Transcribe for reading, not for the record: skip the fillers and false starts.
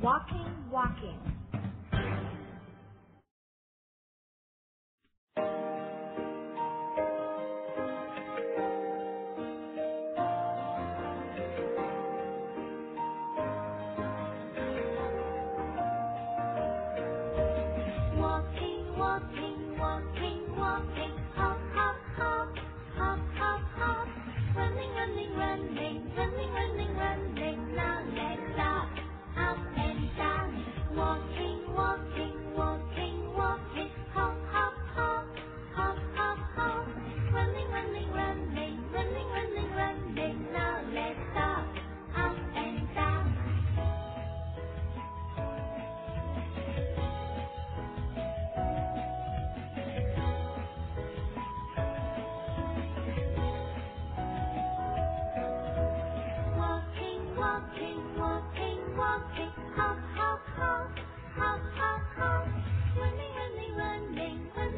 Walking, walking. Walking, walking, walking, walking. Hop, hop, hop. Hop, hop, hop. Running, running, running. Running, running, running. Now let's stop. Up and down. Walking, walking, walking, walking. Hop, hop, hop. Hop, hop, hop. Running, running, running. Running, running, running. Now let's stop. Up and down. Walking, walking, walking, walking. Hop, hop, hop. Hop, hop, hop. Running, running, running.